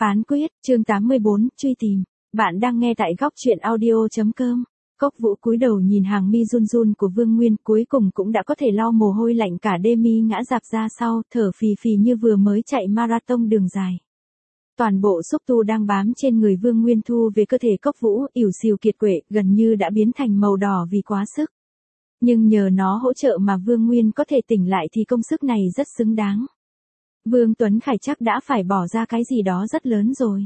Phán quyết, chương 84, truy tìm. Bạn đang nghe tại góc truyện audio.com. Cốc Vũ cúi đầu nhìn hàng mi run run của Vương Nguyên, cuối cùng cũng đã có thể lau mồ hôi lạnh cả đêm, mi ngã rạp ra sau, thở phì phì như vừa mới chạy marathon đường dài. Toàn bộ xúc tu đang bám trên người Vương Nguyên thu về cơ thể Cốc Vũ, ỉu xìu kiệt quệ, gần như đã biến thành màu đỏ vì quá sức. Nhưng nhờ nó hỗ trợ mà Vương Nguyên có thể tỉnh lại thì công sức này rất xứng đáng. Vương Tuấn Khải chắc đã phải bỏ ra cái gì đó rất lớn rồi.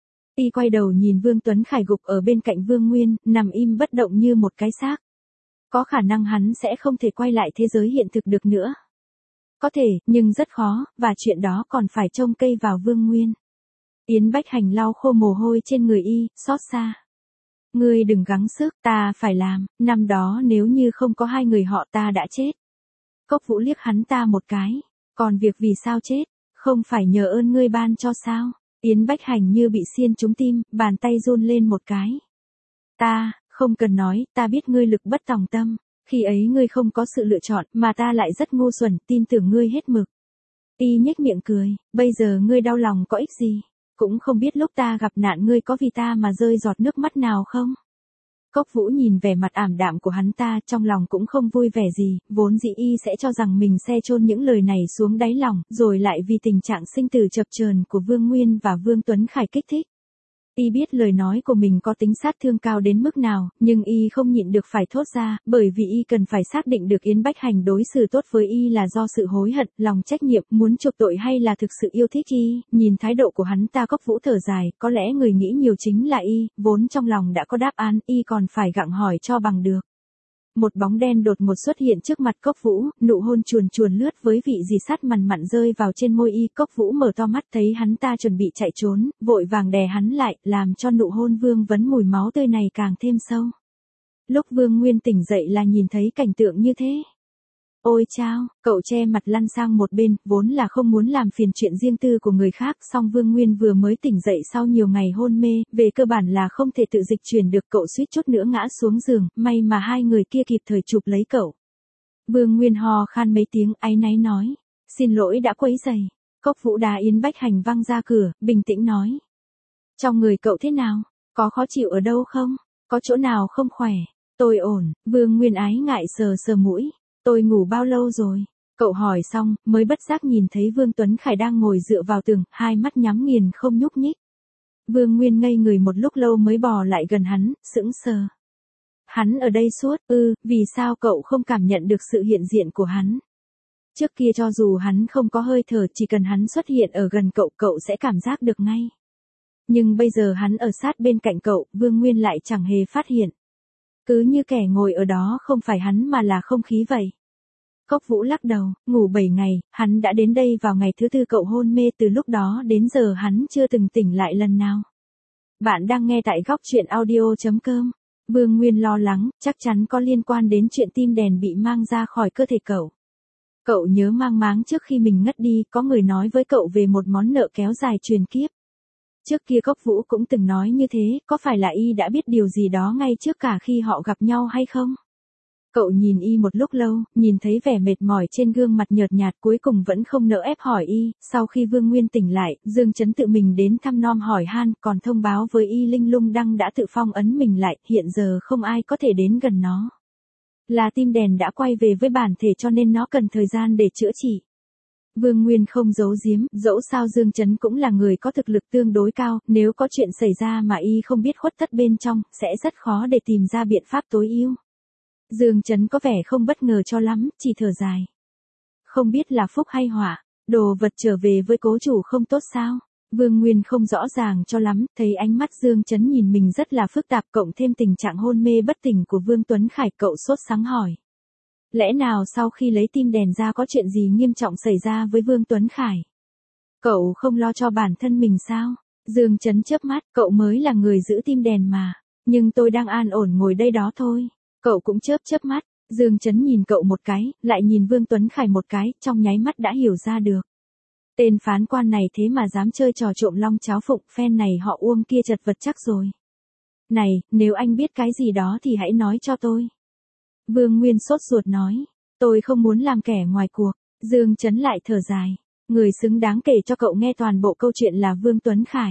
Y quay đầu nhìn Vương Tuấn Khải gục ở bên cạnh Vương Nguyên, nằm im bất động như một cái xác. Có khả năng hắn sẽ không thể quay lại thế giới hiện thực được nữa. Có thể, nhưng rất khó, và chuyện đó còn phải trông cây vào Vương Nguyên. Yến Bách Hành lau khô mồ hôi trên người y, xót xa. Ngươi đừng gắng sức, ta phải làm, năm đó nếu như không có hai người họ ta đã chết. Cốc Vũ liếc hắn ta một cái. Còn việc vì sao chết, không phải nhờ ơn ngươi ban cho sao? Yến Bách Hành như bị xiên trúng tim, bàn tay run lên một cái. Ta, không cần nói, ta biết ngươi lực bất tòng tâm. Khi ấy ngươi không có sự lựa chọn, mà ta lại rất ngu xuẩn, tin tưởng ngươi hết mực. Y nhếch miệng cười, bây giờ ngươi đau lòng có ích gì? Cũng không biết lúc ta gặp nạn ngươi có vì ta mà rơi giọt nước mắt nào không? Cốc Vũ nhìn vẻ mặt ảm đạm của hắn ta, trong lòng cũng không vui vẻ gì, vốn dĩ y sẽ cho rằng mình sẽ chôn những lời này xuống đáy lòng, rồi lại vì tình trạng sinh tử chập chờn của Vương Nguyên và Vương Tuấn Khải kích thích. Y biết lời nói của mình có tính sát thương cao đến mức nào, nhưng y không nhịn được phải thốt ra, bởi vì y cần phải xác định được Yến Bách Hành đối xử tốt với y là do sự hối hận, lòng trách nhiệm, muốn chuộc tội hay là thực sự yêu thích y. Nhìn thái độ của hắn ta, Cốc Vũ thở dài, có lẽ người nghĩ nhiều chính là y, vốn trong lòng đã có đáp án, y còn phải gặng hỏi cho bằng được. Một bóng đen đột ngột xuất hiện trước mặt Cốc Vũ, nụ hôn chuồn chuồn lướt với vị gì sát mặn mặn rơi vào trên môi y. Cốc Vũ mở to mắt thấy hắn ta chuẩn bị chạy trốn, vội vàng đè hắn lại, làm cho nụ hôn vương vấn mùi máu tươi này càng thêm sâu. Lúc Vương Nguyên tỉnh dậy là nhìn thấy cảnh tượng như thế. Ôi chao, cậu che mặt lăn sang một bên, vốn là không muốn làm phiền chuyện riêng tư của người khác, song Vương Nguyên vừa mới tỉnh dậy sau nhiều ngày hôn mê, về cơ bản là không thể tự dịch chuyển được, cậu suýt chút nữa ngã xuống giường, may mà hai người kia kịp thời chụp lấy cậu. Vương Nguyên ho khan mấy tiếng, áy náy nói, xin lỗi đã quấy rầy. Cốc Vũ đá Yến Bách Hành văng ra cửa, bình tĩnh nói. Trong người cậu thế nào? Có khó chịu ở đâu không? Có chỗ nào không khỏe? Tôi ổn. Vương Nguyên ái ngại sờ sờ mũi. Tôi ngủ bao lâu rồi? Cậu hỏi xong, mới bất giác nhìn thấy Vương Tuấn Khải đang ngồi dựa vào tường, hai mắt nhắm nghiền không nhúc nhích. Vương Nguyên ngây người một lúc lâu mới bò lại gần hắn, sững sờ. Hắn ở đây suốt, vì sao cậu không cảm nhận được sự hiện diện của hắn? Trước kia cho dù hắn không có hơi thở, chỉ cần hắn xuất hiện ở gần cậu, cậu sẽ cảm giác được ngay. Nhưng bây giờ hắn ở sát bên cạnh cậu, Vương Nguyên lại chẳng hề phát hiện. Cứ như kẻ ngồi ở đó không phải hắn mà là không khí vậy. Cốc Vũ lắc đầu, ngủ 7 ngày, hắn đã đến đây vào ngày thứ 4 cậu hôn mê, từ lúc đó đến giờ hắn chưa từng tỉnh lại lần nào. Bạn đang nghe tại góc truyện audio.com. Vương Nguyên lo lắng, chắc chắn có liên quan đến chuyện tim đèn bị mang ra khỏi cơ thể cậu. Cậu nhớ mang máng trước khi mình ngất đi, có người nói với cậu về một món nợ kéo dài truyền kiếp. Trước kia Cốc Vũ cũng từng nói như thế, có phải là y đã biết điều gì đó ngay trước cả khi họ gặp nhau hay không? Cậu nhìn y một lúc lâu, nhìn thấy vẻ mệt mỏi trên gương mặt nhợt nhạt, cuối cùng vẫn không nỡ ép hỏi y. Sau khi Vương Nguyên tỉnh lại, Dương Chấn tự mình đến thăm nom hỏi han, còn thông báo với y Linh Lung Đăng đã tự phong ấn mình lại, hiện giờ không ai có thể đến gần nó. Là tim đèn đã quay về với bản thể cho nên nó cần thời gian để chữa trị. Vương Nguyên không giấu giếm, dẫu sao Dương Chấn cũng là người có thực lực tương đối cao, nếu có chuyện xảy ra mà y không biết khuất tất bên trong, sẽ rất khó để tìm ra biện pháp tối ưu. Dương Chấn có vẻ không bất ngờ cho lắm, chỉ thở dài. Không biết là phúc hay họa, đồ vật trở về với cố chủ không tốt sao? Vương Nguyên không rõ ràng cho lắm, thấy ánh mắt Dương Chấn nhìn mình rất là phức tạp, cộng thêm tình trạng hôn mê bất tỉnh của Vương Tuấn Khải, cậu sốt sắng hỏi. Lẽ nào sau khi lấy tim đèn ra có chuyện gì nghiêm trọng xảy ra với Vương Tuấn Khải? Cậu không lo cho bản thân mình sao? Dương Chấn chớp mắt, cậu mới là người giữ tim đèn mà. Nhưng tôi đang an ổn ngồi đây đó thôi. Cậu cũng chớp mắt. Dương Chấn nhìn cậu một cái, lại nhìn Vương Tuấn Khải một cái, trong nháy mắt đã hiểu ra được. Tên phán quan này thế mà dám chơi trò trộm long cháo phụng, phen này họ Uông kia chật vật chắc rồi. Này, nếu anh biết cái gì đó thì hãy nói cho tôi. Vương Nguyên sốt ruột nói, tôi không muốn làm kẻ ngoài cuộc. Dương Chấn lại thở dài. Người xứng đáng kể cho cậu nghe toàn bộ câu chuyện là Vương Tuấn Khải.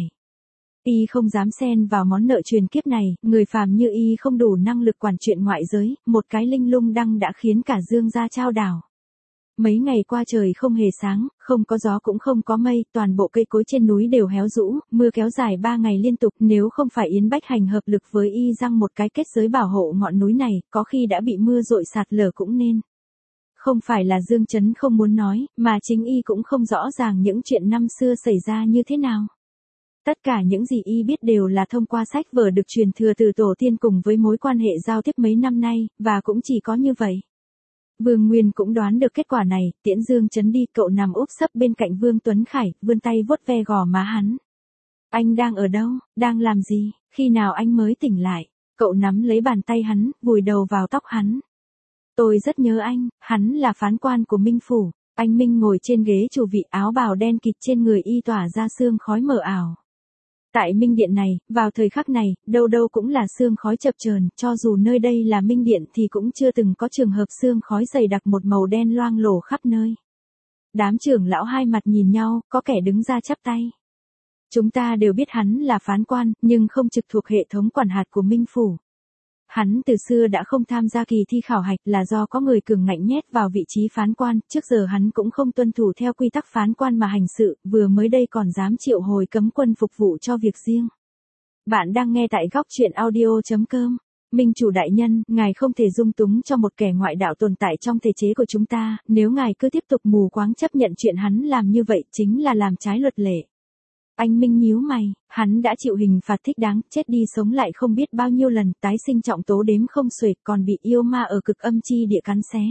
Y không dám xen vào món nợ truyền kiếp này, người phàm như y không đủ năng lực quản chuyện ngoại giới, một cái linh lung đăng đã khiến cả Dương gia chao đảo. Mấy ngày qua trời không hề sáng, không có gió cũng không có mây, toàn bộ cây cối trên núi đều héo rũ, mưa kéo dài 3 ngày liên tục, nếu không phải Yến Bách Hành hợp lực với y răng một cái kết giới bảo hộ ngọn núi này, có khi đã bị mưa dội sạt lở cũng nên. Không phải là Dương Chấn không muốn nói, mà chính y cũng không rõ ràng những chuyện năm xưa xảy ra như thế nào. Tất cả những gì y biết đều là thông qua sách vở được truyền thừa từ tổ tiên cùng với mối quan hệ giao tiếp mấy năm nay, và cũng chỉ có như vậy. Vương Nguyên cũng đoán được kết quả này, tiễn Dương Chấn đi, cậu nằm úp sấp bên cạnh Vương Tuấn Khải, vươn tay vuốt ve gò má hắn. Anh đang ở đâu, đang làm gì, khi nào anh mới tỉnh lại? Cậu nắm lấy bàn tay hắn, vùi đầu vào tóc hắn. Tôi rất nhớ anh, hắn là phán quan của Minh Phủ. Anh Minh ngồi trên ghế chủ vị, áo bào đen kịt trên người y tỏa ra sương khói mờ ảo. Tại Minh Điện này, vào thời khắc này, đâu đâu cũng là sương khói chập chờn, cho dù nơi đây là Minh Điện thì cũng chưa từng có trường hợp sương khói dày đặc một màu đen loang lổ khắp nơi. Đám trưởng lão hai mặt nhìn nhau, có kẻ đứng ra chắp tay. Chúng ta đều biết hắn là phán quan, nhưng không trực thuộc hệ thống quản hạt của Minh Phủ. Hắn từ xưa đã không tham gia kỳ thi khảo hạch là do có người cường ngạnh nhét vào vị trí phán quan, trước giờ hắn cũng không tuân thủ theo quy tắc phán quan mà hành sự, vừa mới đây còn dám triệu hồi cấm quân phục vụ cho việc riêng. Bạn đang nghe tại góc truyện audio.com. Minh chủ đại nhân, ngài không thể dung túng cho một kẻ ngoại đạo tồn tại trong thể chế của chúng ta, nếu ngài cứ tiếp tục mù quáng chấp nhận chuyện hắn làm như vậy chính là làm trái luật lệ. Anh Minh nhíu mày, hắn đã chịu hình phạt thích đáng, chết đi sống lại không biết bao nhiêu lần, tái sinh trọng tố đếm không xuể, còn bị yêu ma ở cực âm chi địa cắn xé.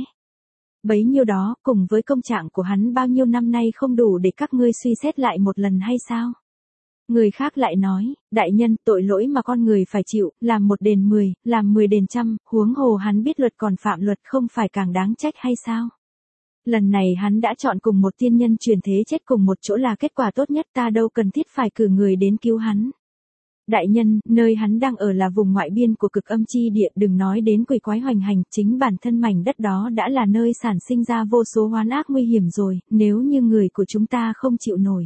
Bấy nhiêu đó, cùng với công trạng của hắn bao nhiêu năm nay không đủ để các ngươi suy xét lại một lần hay sao? Người khác lại nói, đại nhân, tội lỗi mà con người phải chịu, làm 1 đền 10, làm 10 đền trăm, huống hồ hắn biết luật còn phạm luật không phải càng đáng trách hay sao? Lần này hắn đã chọn cùng một tiên nhân truyền thế chết cùng một chỗ là kết quả tốt nhất, ta đâu cần thiết phải cử người đến cứu hắn. Đại nhân, nơi hắn đang ở là vùng ngoại biên của cực âm chi địa, đừng nói đến quỷ quái hoành hành, chính bản thân mảnh đất đó đã là nơi sản sinh ra vô số oán ác nguy hiểm rồi, nếu như người của chúng ta không chịu nổi.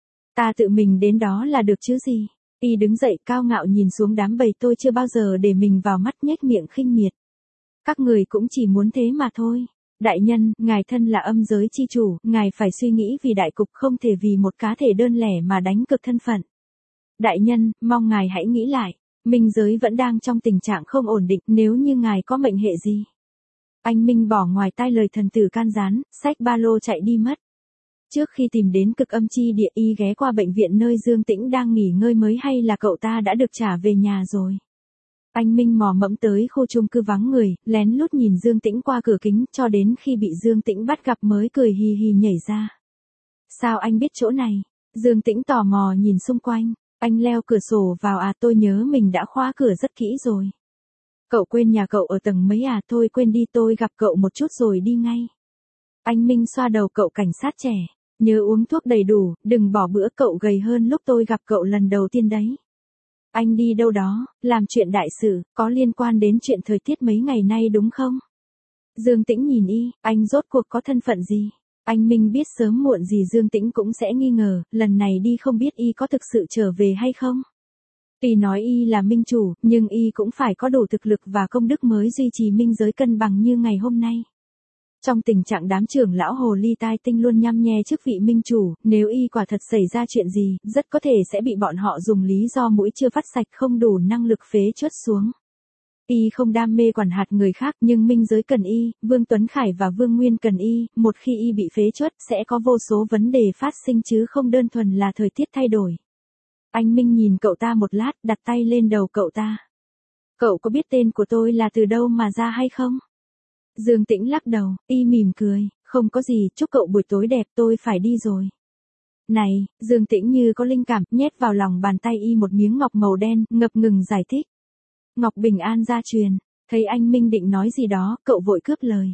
Ta tự mình đến đó là được chứ gì. Y đứng dậy cao ngạo nhìn xuống đám bầy, tôi chưa bao giờ để mình vào mắt, nhếch miệng khinh miệt. Các người cũng chỉ muốn thế mà thôi. Đại nhân, ngài thân là âm giới chi chủ, ngài phải suy nghĩ vì đại cục, không thể vì một cá thể đơn lẻ mà đánh cực thân phận. Đại nhân, mong ngài hãy nghĩ lại, minh giới vẫn đang trong tình trạng không ổn định, nếu như ngài có mệnh hệ gì. Anh Minh bỏ ngoài tai lời thần tử can gián, xách ba lô chạy đi mất. Trước khi tìm đến cực âm chi địa, y ghé qua bệnh viện nơi Dương Tĩnh đang nghỉ ngơi mới hay là cậu ta đã được trả về nhà rồi. Anh Minh mò mẫm tới khu chung cư vắng người, lén lút nhìn Dương Tĩnh qua cửa kính, cho đến khi bị Dương Tĩnh bắt gặp mới cười hì hì nhảy ra. Sao anh biết chỗ này? Dương Tĩnh tò mò nhìn xung quanh. Anh leo cửa sổ vào à, tôi nhớ mình đã khóa cửa rất kỹ rồi. Cậu quên nhà cậu ở tầng mấy à, thôi quên đi, tôi gặp cậu một chút rồi đi ngay. Anh Minh xoa đầu cậu cảnh sát trẻ. Nhớ uống thuốc đầy đủ, đừng bỏ bữa, cậu gầy hơn lúc tôi gặp cậu lần đầu tiên đấy. Anh đi đâu đó, làm chuyện đại sự, có liên quan đến chuyện thời tiết mấy ngày nay đúng không? Dương Tĩnh nhìn y, anh rốt cuộc có thân phận gì? Anh Minh biết sớm muộn gì Dương Tĩnh cũng sẽ nghi ngờ, lần này đi không biết y có thực sự trở về hay không? Tuy nói y là minh chủ, nhưng y cũng phải có đủ thực lực và công đức mới duy trì minh giới cân bằng như ngày hôm nay. Trong tình trạng đám trưởng lão hồ ly tai tinh luôn nhăm nhe chức vị minh chủ, nếu y quả thật xảy ra chuyện gì, rất có thể sẽ bị bọn họ dùng lý do mũi chưa vắt sạch không đủ năng lực phế truất xuống. Y không đam mê quản hạt người khác, nhưng minh giới cần y, Vương Tuấn Khải và Vương Nguyên cần y, một khi y bị phế truất sẽ có vô số vấn đề phát sinh chứ không đơn thuần là thời tiết thay đổi. Anh Minh nhìn cậu ta một lát, đặt tay lên đầu cậu ta. Cậu có biết tên của tôi là từ đâu mà ra hay không? Dương Tĩnh lắc đầu, y mỉm cười, không có gì, chúc cậu buổi tối đẹp, tôi phải đi rồi. Này, Dương Tĩnh như có linh cảm, nhét vào lòng bàn tay y một miếng ngọc màu đen, ngập ngừng giải thích. Ngọc bình an gia truyền, thấy anh Minh định nói gì đó, cậu vội cướp lời.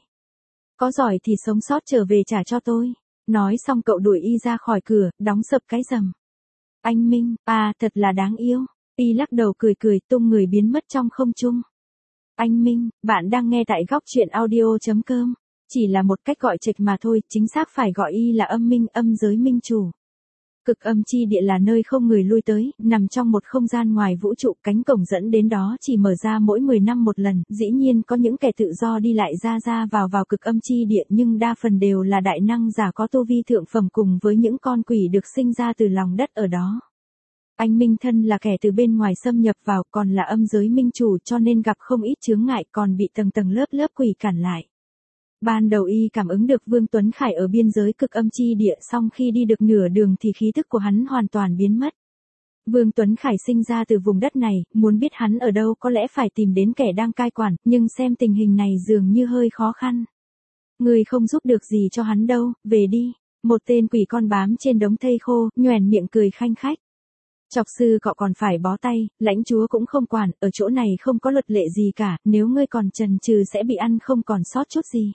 Có giỏi thì sống sót trở về trả cho tôi. Nói xong cậu đuổi y ra khỏi cửa, đóng sập cái rầm. Anh Minh, à, thật là đáng yêu. Y lắc đầu cười cười, tung người biến mất trong không trung. Anh Minh, bạn đang nghe tại góc truyện audio.com. Chỉ là một cách gọi chệch mà thôi, chính xác phải gọi y là âm minh, âm giới minh chủ. Cực âm chi địa là nơi không người lui tới, nằm trong một không gian ngoài vũ trụ, cánh cổng dẫn đến đó chỉ mở ra mỗi 10 năm một lần, dĩ nhiên có những kẻ tự do đi lại ra vào cực âm chi địa, nhưng đa phần đều là đại năng giả có tu vi thượng phẩm cùng với những con quỷ được sinh ra từ lòng đất ở đó. Anh Minh thân là kẻ từ bên ngoài xâm nhập vào, còn là âm giới minh chủ cho nên gặp không ít chướng ngại, còn bị tầng tầng lớp quỷ cản lại. Ban đầu y cảm ứng được Vương Tuấn Khải ở biên giới cực âm chi địa, xong khi đi được nửa đường thì khí tức của hắn hoàn toàn biến mất. Vương Tuấn Khải sinh ra từ vùng đất này, muốn biết hắn ở đâu có lẽ phải tìm đến kẻ đang cai quản, nhưng xem tình hình này dường như hơi khó khăn. Người không giúp được gì cho hắn đâu, về đi. Một tên quỷ con bám trên đống thây khô, nhoẻn miệng cười khanh khách. Chọc sư cọ còn phải bó tay, lãnh chúa cũng không quản, ở chỗ này không có luật lệ gì cả, nếu ngươi còn chần chừ sẽ bị ăn không còn sót chút gì.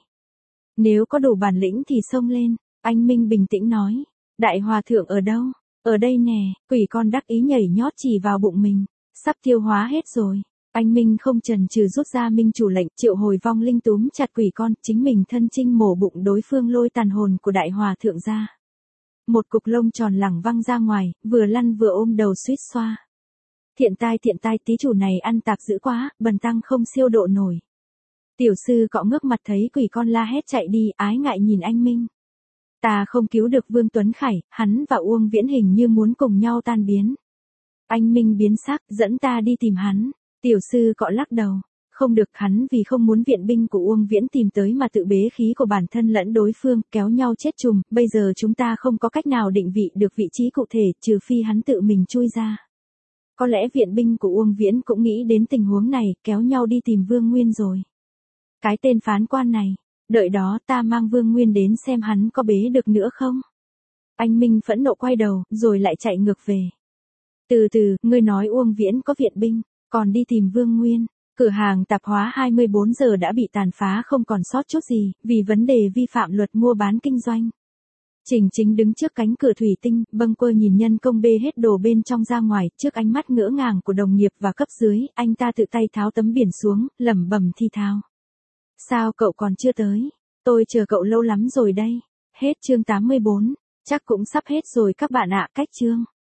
Nếu có đủ bản lĩnh thì xông lên, anh Minh bình tĩnh nói. Đại hòa thượng ở đâu? Ở đây nè, quỷ con đắc ý nhảy nhót chỉ vào bụng mình. Sắp tiêu hóa hết rồi. Anh Minh không chần chừ rút ra minh chủ lệnh, triệu hồi vong linh túm chặt quỷ con, chính mình thân chinh mổ bụng đối phương, lôi tàn hồn của đại hòa thượng ra. Một cục lông tròn lẳng văng ra ngoài, vừa lăn vừa ôm đầu suýt xoa. Thiện tai, tí chủ này ăn tạp dữ quá, bần tăng không siêu độ nổi. Tiểu sư cọ ngước mặt thấy quỷ con la hét chạy đi, ái ngại nhìn anh Minh. Ta không cứu được Vương Tuấn Khải, hắn và Uông Viễn hình như muốn cùng nhau tan biến. Anh Minh biến sắc, dẫn ta đi tìm hắn. Tiểu sư cọ lắc đầu. Không được, hắn vì không muốn viện binh của Uông Viễn tìm tới mà tự bế khí của bản thân lẫn đối phương, kéo nhau chết chùm, bây giờ chúng ta không có cách nào định vị được vị trí cụ thể, trừ phi hắn tự mình chui ra. Có lẽ viện binh của Uông Viễn cũng nghĩ đến tình huống này, kéo nhau đi tìm Vương Nguyên rồi. Cái tên phán quan này, đợi đó ta mang Vương Nguyên đến xem hắn có bế được nữa không. Anh Minh phẫn nộ quay đầu, rồi lại chạy ngược về. Từ từ, ngươi nói Uông Viễn có viện binh, còn đi tìm Vương Nguyên. Cửa hàng tạp hóa 24 giờ đã bị tàn phá không còn sót chút gì, vì vấn đề vi phạm luật mua bán kinh doanh. Trình Chính đứng trước cánh cửa thủy tinh, bâng quơ nhìn nhân công bê hết đồ bên trong ra ngoài, trước ánh mắt ngỡ ngàng của đồng nghiệp và cấp dưới, anh ta tự tay tháo tấm biển xuống, lẩm bẩm thi thao. Sao cậu còn chưa tới? Tôi chờ cậu lâu lắm rồi đây. Hết chương 84, chắc cũng sắp hết rồi các bạn ạ, cách chương.